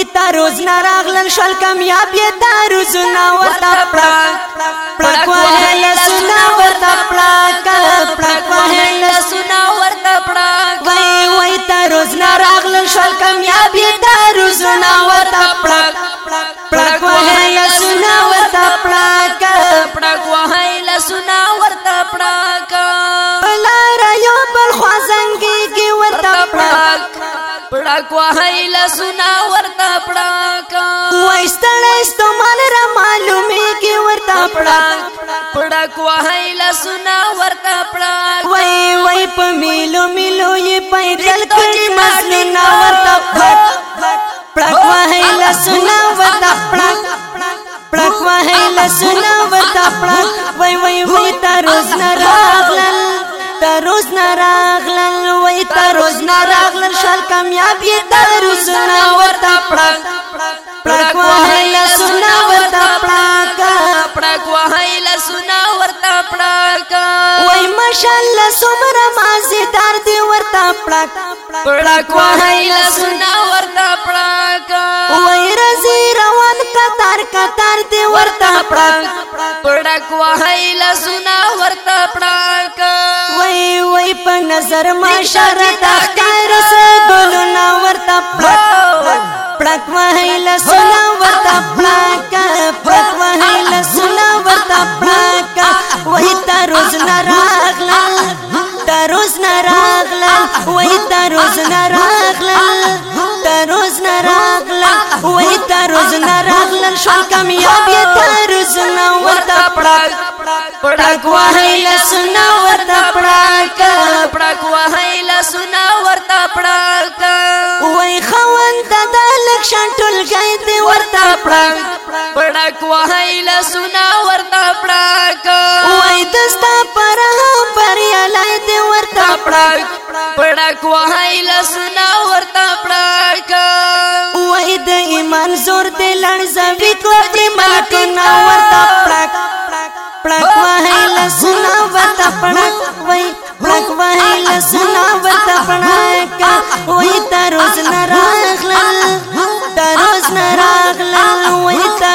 وای تا روز نراغلل شل کامیاب یې دا روزونه ورته پړک وهي لاسونه ورته پړک وهي لاسونه ورته پړک وای تا روز نراغلل شل کامیاب یې دا روزونه ورته پړک وهي لاسونه ورته پړک وهي لاسونه ورته پړک لار یو بل خوازنګي کې ورته پړک وهي لاسونه ورته پړک وای ستړی ستومال را معلومي کې ورته پړک وهي لاسونه ورته پړک وای په میلو یې پیدل کړي مزلونه ورته پړک وهي لاسونه ورته پړک وهي لاسونه ورته پړک وای تا روز نراغلل وای تا روز نراغلل شال کامیاب یې دا روزونه ورته پړک وهي لاسونه ورته پړک وهي لاسونه ورته پړک وای ماشاءالله څومره مازیدار دی ورته پړک وهي لاسونه ورته پړک وای رزي روان کتار دی ورته پړک وهي لاسونه ورته پړک وای په نظر ماشرت اختر سره ګلونه ورته پړک وهي لاسونه ورته پړک وهي لاسونه ورته پړک وای تا روز نراغلل وای تا روز نراغلل شل کامیاب یې دا روزونه ورته پړک وهي لاسونه ورته پړک وهي لاسونه ورته پړک وای خوند د لکشن ټولګي دی ورته پړک وهي لاسونه ورته پړک وای دستا پر بریالای دی ورته پړک وهي لاسونه ورته پړک وای د ایمان زور دی لړزوي کوټي ملکونه ورته پړک وهي لاسونه ورته پړک وهي لاسونه ورته پړک وای تا روز نراغلل وای تا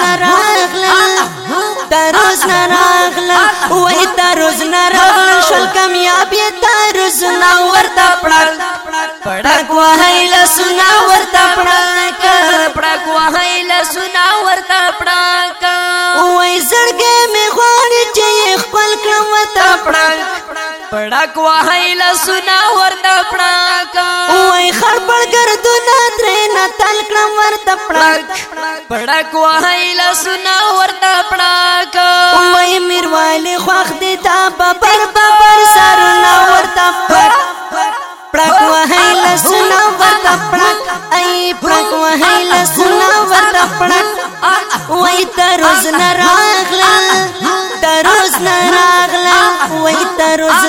روز نراغلل شل کامیاب یې دا روزونه ورته پړک وهي لاسونه ورته پړک وهي لاسونه ورته پړک وای زړګې مې غواړي چې خپل کړم ورته پړک وهي لاسونه ورته پړک وای خړپړ ګردونه درې نه تل کړم ورته پړک وهي لاسونه ورته پړک وای میروالي خوښ دي تا ببر سرونه ورته پړک وهي لاسونه ورته پړک وهي لاسونه ورته وای تا روز نراغلل وای تا روز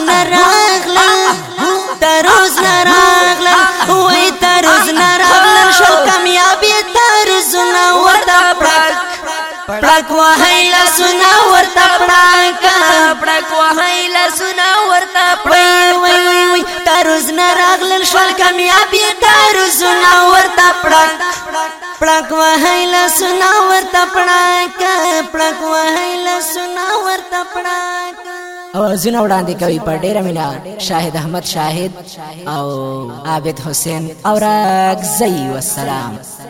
نراغلل شل کامیاب یې دا روزونه ورته پړک وهي لاسونه ورته پړک وهي لاسونه ورته وای تا روز نراغلل شل کامیاب یې دا روزونه ورته پړک وهي لاسونه ورته پړک وهي لاسونه ورته اوازونه وړاندې کوي په ډیره مینا شاهد احمد شاهد او عابد حسین او راګزی والسلام.